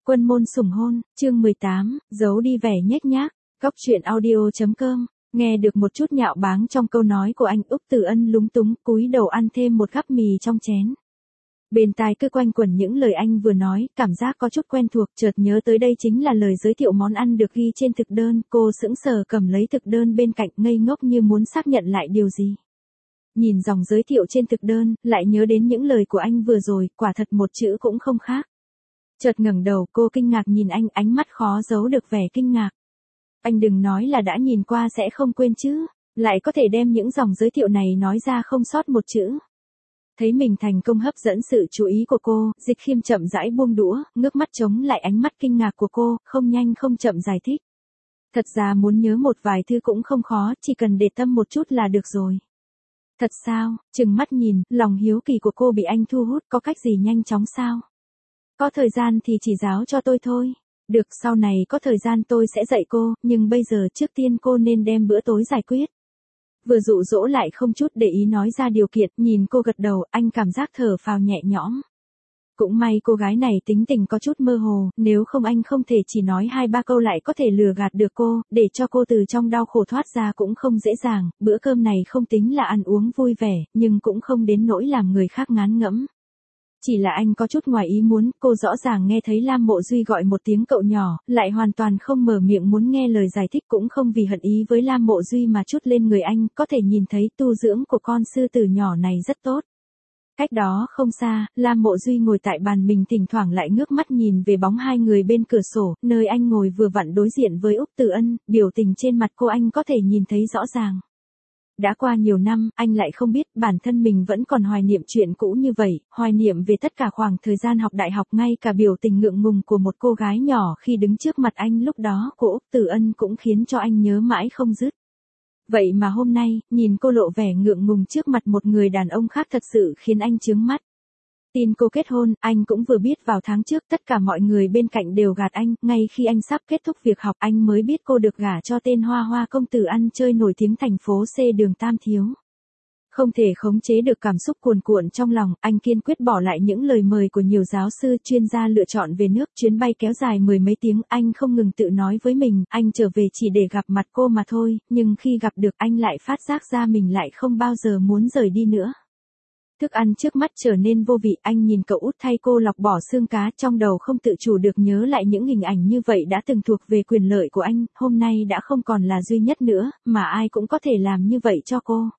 Quân môn sủng hôn, chương 18, giấu đi vẻ nhếch nhác. Góc truyện audio.com. Nghe được một chút nhạo báng trong câu nói của anh, Úc Từ Ân lúng túng cúi đầu ăn thêm một gắp mì trong chén. Bên tai cứ quanh quẩn những lời anh vừa nói, cảm giác có chút quen thuộc, chợt nhớ tới đây chính là lời giới thiệu món ăn được ghi trên thực đơn. Cô sững sờ cầm lấy thực đơn bên cạnh, ngây ngốc như muốn xác nhận lại điều gì. Nhìn dòng giới thiệu trên thực đơn, lại nhớ đến những lời của anh vừa rồi, quả thật một chữ cũng không khác. Chợt ngẩng đầu, cô kinh ngạc nhìn anh, ánh mắt khó giấu được vẻ kinh ngạc. Anh đừng nói là đã nhìn qua sẽ không quên chứ, lại có thể đem những dòng giới thiệu này nói ra không sót một chữ. Thấy mình thành công hấp dẫn sự chú ý của cô, Dịch Khiêm chậm rãi buông đũa, ngước mắt chống lại ánh mắt kinh ngạc của cô, không nhanh không chậm giải thích. Thật ra muốn nhớ một vài thứ cũng không khó, chỉ cần để tâm một chút là được rồi. Thật sao? Trừng mắt nhìn, lòng hiếu kỳ của cô bị anh thu hút, có cách gì nhanh chóng sao? Có thời gian thì chỉ giáo cho tôi thôi. Được, sau này có thời gian tôi sẽ dạy cô, nhưng bây giờ trước tiên cô nên đem bữa tối giải quyết. Vừa dụ dỗ lại không chút để ý nói ra điều kiện, nhìn cô gật đầu, anh cảm giác thở phào nhẹ nhõm. Cũng may cô gái này tính tình có chút mơ hồ, nếu không anh không thể chỉ nói 2-3 câu lại có thể lừa gạt được cô, để cho cô từ trong đau khổ thoát ra cũng không dễ dàng. Bữa cơm này không tính là ăn uống vui vẻ, nhưng cũng không đến nỗi làm người khác ngán ngẫm. Chỉ là anh có chút ngoài ý muốn, cô rõ ràng nghe thấy Lam Mộ Duy gọi một tiếng cậu nhỏ, lại hoàn toàn không mở miệng muốn nghe lời giải thích, cũng không vì hận ý với Lam Mộ Duy mà trút lên người anh, có thể nhìn thấy tu dưỡng của con sư tử nhỏ này rất tốt. Cách đó không xa, Lam Mộ Duy ngồi tại bàn mình, thỉnh thoảng lại ngước mắt nhìn về bóng hai người bên cửa sổ, nơi anh ngồi vừa vặn đối diện với Úc Từ Ân, biểu tình trên mặt cô anh có thể nhìn thấy rõ ràng. Đã qua nhiều năm, anh lại không biết bản thân mình vẫn còn hoài niệm chuyện cũ như vậy, hoài niệm về tất cả khoảng thời gian học đại học, ngay cả biểu tình ngượng ngùng của một cô gái nhỏ khi đứng trước mặt anh lúc đó của Úc Từ Ân cũng khiến cho anh nhớ mãi không dứt. Vậy mà hôm nay, nhìn cô lộ vẻ ngượng ngùng trước mặt một người đàn ông khác thật sự khiến anh chướng mắt. Tin cô kết hôn, anh cũng vừa biết vào tháng trước, tất cả mọi người bên cạnh đều gạt anh, ngay khi anh sắp kết thúc việc học anh mới biết cô được gả cho tên Hoa Hoa công tử ăn chơi nổi tiếng thành phố C đường Tam Thiếu. Không thể khống chế được cảm xúc cuồn cuộn trong lòng, anh kiên quyết bỏ lại những lời mời của nhiều giáo sư chuyên gia lựa chọn về nước, chuyến bay kéo dài 10 mấy tiếng, anh không ngừng tự nói với mình, anh trở về chỉ để gặp mặt cô mà thôi, nhưng khi gặp được anh lại phát giác ra mình lại không bao giờ muốn rời đi nữa. Thức ăn trước mắt trở nên vô vị, anh nhìn cậu út thay cô lọc bỏ xương cá, trong đầu không tự chủ được nhớ lại những hình ảnh như vậy đã từng thuộc về quyền lợi của anh, hôm nay đã không còn là duy nhất nữa, mà ai cũng có thể làm như vậy cho cô.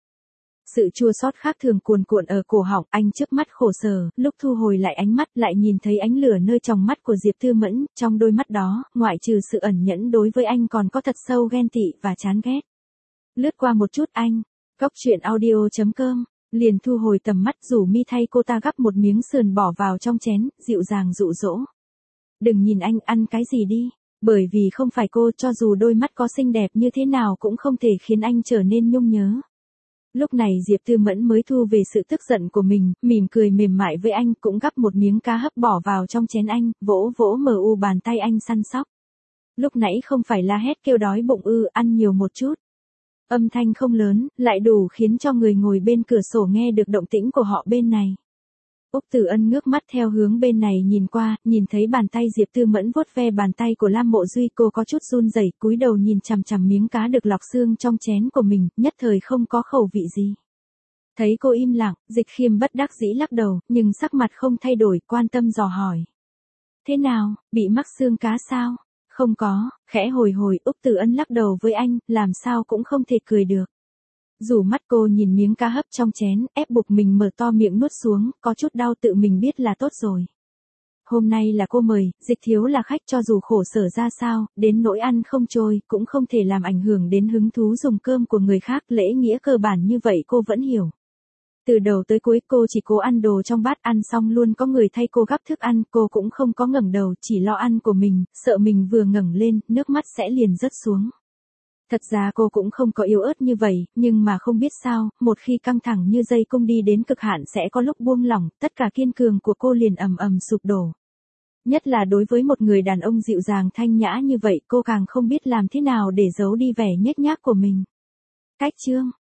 Sự chua xót khác thường cuồn cuộn ở cổ họng, anh trước mắt khổ sở, lúc thu hồi lại ánh mắt lại nhìn thấy ánh lửa nơi tròng mắt của Diệp Thư Mẫn, trong đôi mắt đó, ngoại trừ sự ẩn nhẫn đối với anh còn có thật sâu ghen tị và chán ghét. Lướt qua một chút anh, góc truyện audio.com. Liền thu hồi tầm mắt, rủ Mi thay cô ta gắp một miếng sườn bỏ vào trong chén, dịu dàng dụ dỗ. Đừng nhìn anh, ăn cái gì đi, bởi vì không phải cô, cho dù đôi mắt có xinh đẹp như thế nào cũng không thể khiến anh trở nên nhung nhớ. Lúc này Diệp Tư Mẫn mới thu về sự tức giận của mình, mỉm cười mềm mại với anh, cũng gắp một miếng cá hấp bỏ vào trong chén anh, vỗ vỗ bàn tay anh săn sóc. Lúc nãy không phải la hét kêu đói bụng ư, ăn nhiều một chút. Âm thanh không lớn, lại đủ khiến cho người ngồi bên cửa sổ nghe được động tĩnh của họ bên này. Úc Từ Ân ngước mắt theo hướng bên này nhìn qua, nhìn thấy bàn tay Diệp Tư Mẫn vuốt ve bàn tay của Lam Mộ Duy, cô có chút run rẩy, cúi đầu nhìn chằm chằm miếng cá được lọc xương trong chén của mình, nhất thời không có khẩu vị gì. Thấy cô im lặng, Dịch Khiêm bất đắc dĩ lắc đầu, nhưng sắc mặt không thay đổi, quan tâm dò hỏi. Thế nào, bị mắc xương cá sao? Không có, khẽ hồi hồi, Úc Từ Ân lắc đầu với anh, làm sao cũng không thể cười được. Dù mắt cô nhìn miếng cá hấp trong chén, ép buộc mình mở to miệng nuốt xuống, có chút đau tự mình biết là tốt rồi. Hôm nay là cô mời, Dịch Thiếu là khách, cho dù khổ sở ra sao, đến nỗi ăn không trôi, cũng không thể làm ảnh hưởng đến hứng thú dùng cơm của người khác, lễ nghĩa cơ bản như vậy cô vẫn hiểu. Từ đầu tới cuối cô chỉ cố ăn đồ trong bát, ăn xong luôn có người thay cô gắp thức ăn, cô cũng không có ngẩng đầu, chỉ lo ăn của mình, sợ mình vừa ngẩng lên, nước mắt sẽ liền rớt xuống. Thật ra cô cũng không có yếu ớt như vậy, nhưng mà không biết sao, một khi căng thẳng như dây cung đi đến cực hạn sẽ có lúc buông lỏng, tất cả kiên cường của cô liền ầm ầm sụp đổ. Nhất là đối với một người đàn ông dịu dàng thanh nhã như vậy, cô càng không biết làm thế nào để giấu đi vẻ nhếch nhác của mình. Cách chương